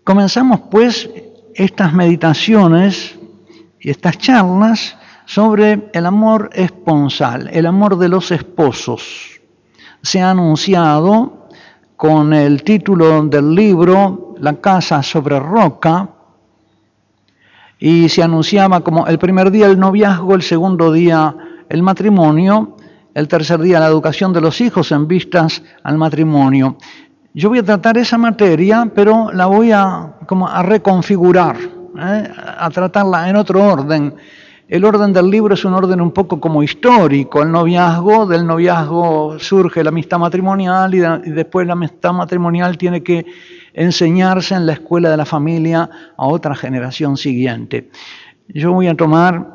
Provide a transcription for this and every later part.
Comenzamos pues estas meditaciones y estas charlas sobre el amor esponsal, el amor de los esposos. Se ha anunciado con el título del libro La casa sobre roca, y se anunciaba como el primer día el noviazgo, el segundo día el matrimonio, el tercer día la educación de los hijos en vistas al matrimonio. Yo voy a tratar esa materia, pero la voy a reconfigurar, a tratarla en otro orden. El orden del libro es un orden un poco como histórico. El noviazgo, del noviazgo surge la amistad matrimonial y después la amistad matrimonial tiene que enseñarse en la escuela de la familia a otra generación siguiente. Yo voy a tomar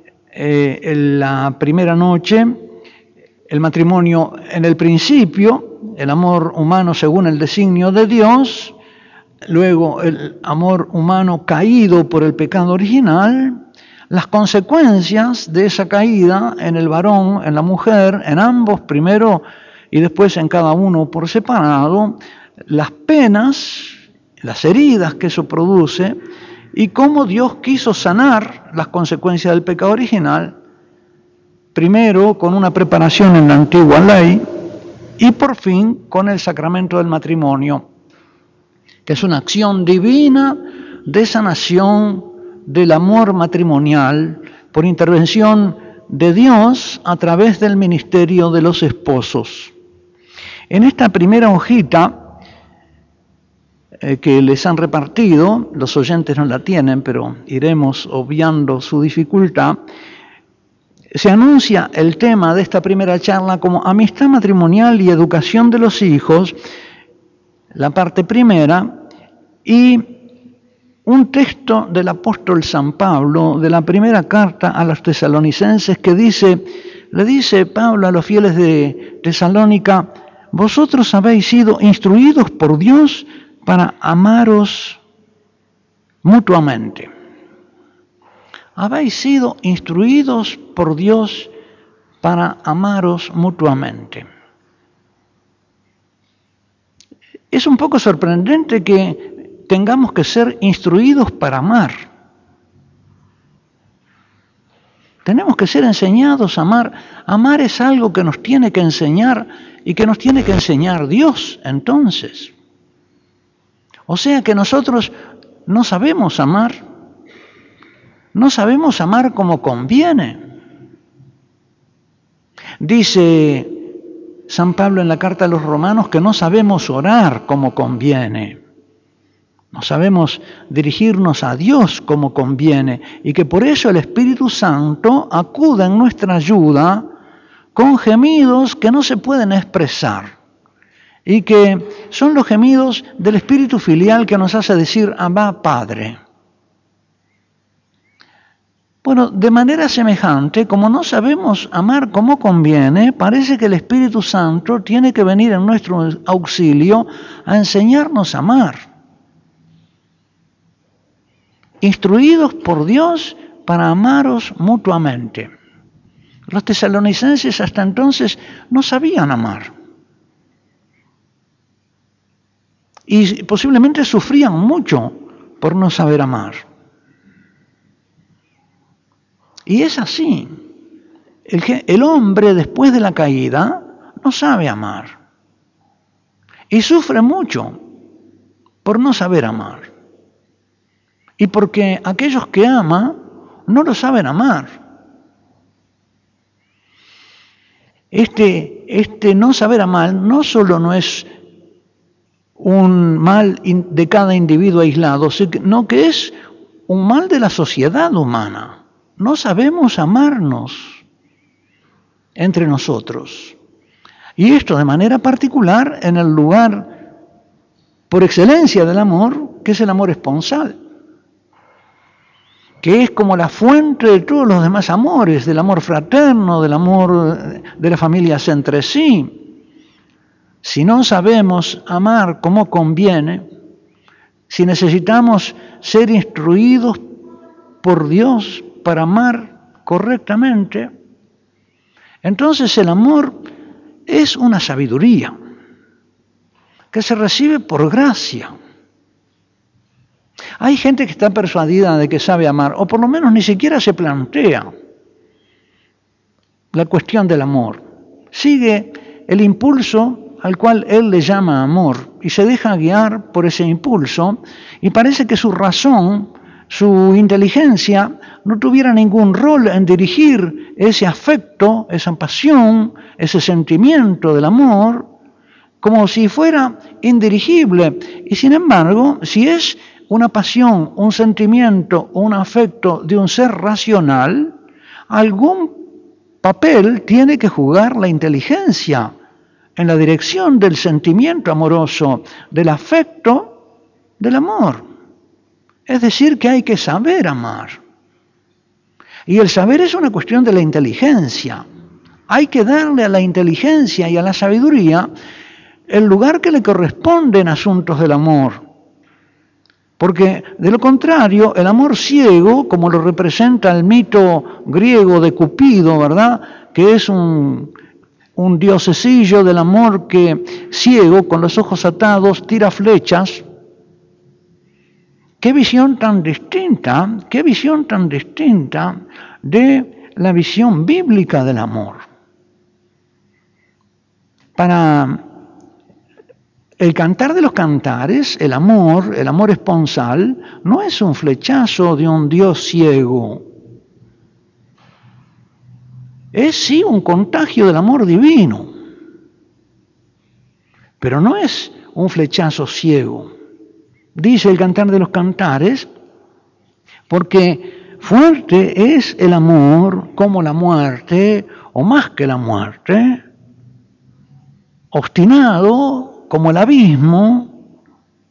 la primera noche, el matrimonio en el principio, el amor humano según el designio de Dios, luego el amor humano caído por el pecado original, las consecuencias de esa caída en el varón, en la mujer, en ambos primero y después en cada uno por separado, las penas, las heridas que eso produce y cómo Dios quiso sanar las consecuencias del pecado original, primero con una preparación en la antigua ley y por fin con el sacramento del matrimonio, que es una acción divina de sanación del amor matrimonial por intervención de Dios a través del ministerio de los esposos. En esta primera hojita que les han repartido, los oyentes no la tienen, pero iremos obviando su dificultad, se anuncia el tema de esta primera charla como amistad matrimonial y educación de los hijos, la parte primera, y un texto del apóstol San Pablo, de la primera carta a los tesalonicenses, que le dice Pablo a los fieles de Tesalónica: vosotros habéis sido instruidos por Dios para amaros mutuamente. Habéis sido instruidos por Dios para amaros mutuamente. Es un poco sorprendente que tengamos que ser instruidos para amar. Tenemos que ser enseñados a amar. Amar es algo que nos tiene que enseñar y que nos tiene que enseñar Dios, entonces. O sea que nosotros no sabemos amar. No sabemos amar como conviene. Dice San Pablo en la carta a los Romanos que no sabemos orar como conviene. No sabemos dirigirnos a Dios como conviene y que por eso el Espíritu Santo acude en nuestra ayuda con gemidos que no se pueden expresar y que son los gemidos del Espíritu filial que nos hace decir Abba, Padre. Bueno, de manera semejante, como no sabemos amar como conviene, parece que el Espíritu Santo tiene que venir en nuestro auxilio a enseñarnos a amar. Instruidos por Dios para amaros mutuamente. Los tesalonicenses hasta entonces no sabían amar. Y posiblemente sufrían mucho por no saber amar. Y es así. El hombre después de la caída no sabe amar. Y sufre mucho por no saber amar. Y porque aquellos que ama no lo saben amar. Este no saber amar no solo no es un mal de cada individuo aislado, sino que es un mal de la sociedad humana. No sabemos amarnos entre nosotros. Y esto de manera particular en el lugar por excelencia del amor, que es el amor esponsal, que es como la fuente de todos los demás amores, del amor fraterno, del amor de las familias entre sí. Si no sabemos amar como conviene, si necesitamos ser instruidos por Dios para amar correctamente, entonces el amor es una sabiduría que se recibe por gracia. Hay gente que está persuadida de que sabe amar, o por lo menos ni siquiera se plantea la cuestión del amor. Sigue el impulso al cual él le llama amor y se deja guiar por ese impulso y parece que su razón, su inteligencia, no tuviera ningún rol en dirigir ese afecto, esa pasión, ese sentimiento del amor, como si fuera indirigible. Y sin embargo, si es una pasión, un sentimiento o un afecto de un ser racional, algún papel tiene que jugar la inteligencia en la dirección del sentimiento amoroso, del afecto, del amor. Es decir, que hay que saber amar. Y el saber es una cuestión de la inteligencia. Hay que darle a la inteligencia y a la sabiduría el lugar que le corresponde en asuntos del amor. Porque de lo contrario, el amor ciego, como lo representa el mito griego de Cupido, ¿verdad?, que es un diosecillo del amor que ciego, con los ojos atados, tira flechas. Qué visión tan distinta de la visión bíblica del amor. Para el Cantar de los Cantares, el amor esponsal, no es un flechazo de un Dios ciego. Es sí un contagio del amor divino, pero no es un flechazo ciego. Dice el Cantar de los Cantares, porque fuerte es el amor como la muerte, o más que la muerte, obstinado como el abismo,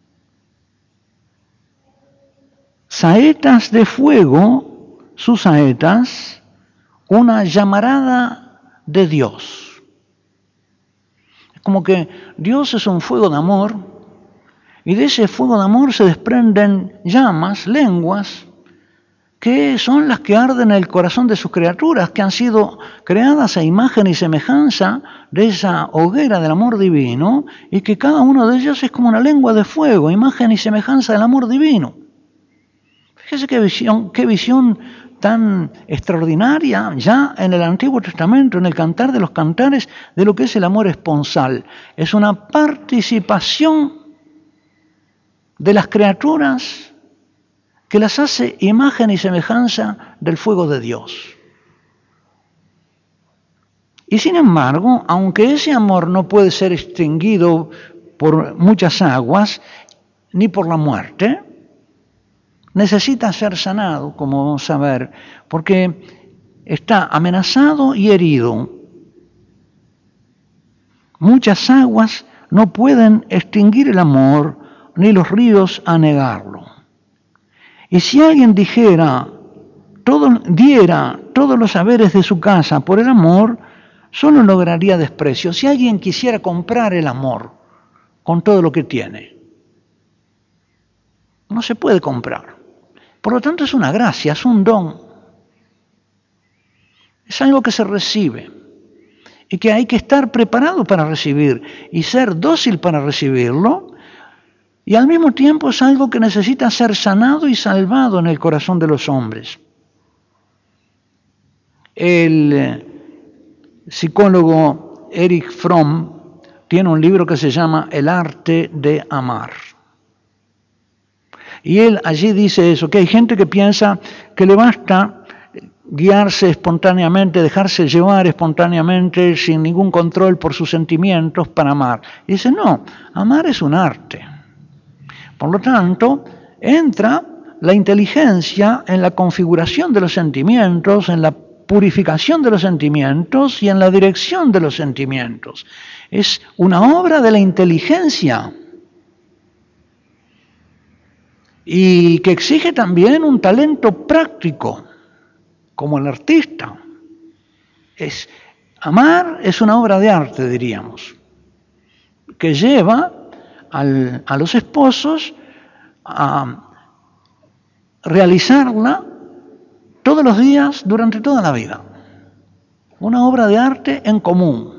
saetas de fuego, sus saetas, una llamarada de Dios. Es como que Dios es un fuego de amor, y de ese fuego de amor se desprenden llamas, lenguas, que son las que arden en el corazón de sus criaturas, que han sido creadas a imagen y semejanza de esa hoguera del amor divino, y que cada uno de ellos es como una lengua de fuego, imagen y semejanza del amor divino. Fíjese qué visión tan extraordinaria ya en el Antiguo Testamento, en el Cantar de los Cantares, de lo que es el amor esponsal. Es una participación de las criaturas que las hace imagen y semejanza del fuego de Dios. Y sin embargo, aunque ese amor no puede ser extinguido por muchas aguas, ni por la muerte, necesita ser sanado, como vamos a ver, porque está amenazado y herido. Muchas aguas no pueden extinguir el amor, ni los ríos anegarlo. Y si alguien diera todos los haberes de su casa por el amor, solo lograría desprecio. Si alguien quisiera comprar el amor con todo lo que tiene, no se puede comprar. Por lo tanto, es una gracia, es un don. Es algo que se recibe y que hay que estar preparado para recibir y ser dócil para recibirlo. Y al mismo tiempo es algo que necesita ser sanado y salvado en el corazón de los hombres. El psicólogo Erich Fromm tiene un libro que se llama El arte de amar. Y él allí dice eso, que hay gente que piensa que le basta guiarse espontáneamente, dejarse llevar espontáneamente, sin ningún control por sus sentimientos para amar. Y dice, no, amar es un arte. Por lo tanto, entra la inteligencia en la configuración de los sentimientos, en la purificación de los sentimientos y en la dirección de los sentimientos. Es una obra de la inteligencia y que exige también un talento práctico, como el artista. Amar es una obra de arte, diríamos, que lleva a los esposos a realizarla todos los días durante toda la vida. Una obra de arte en común.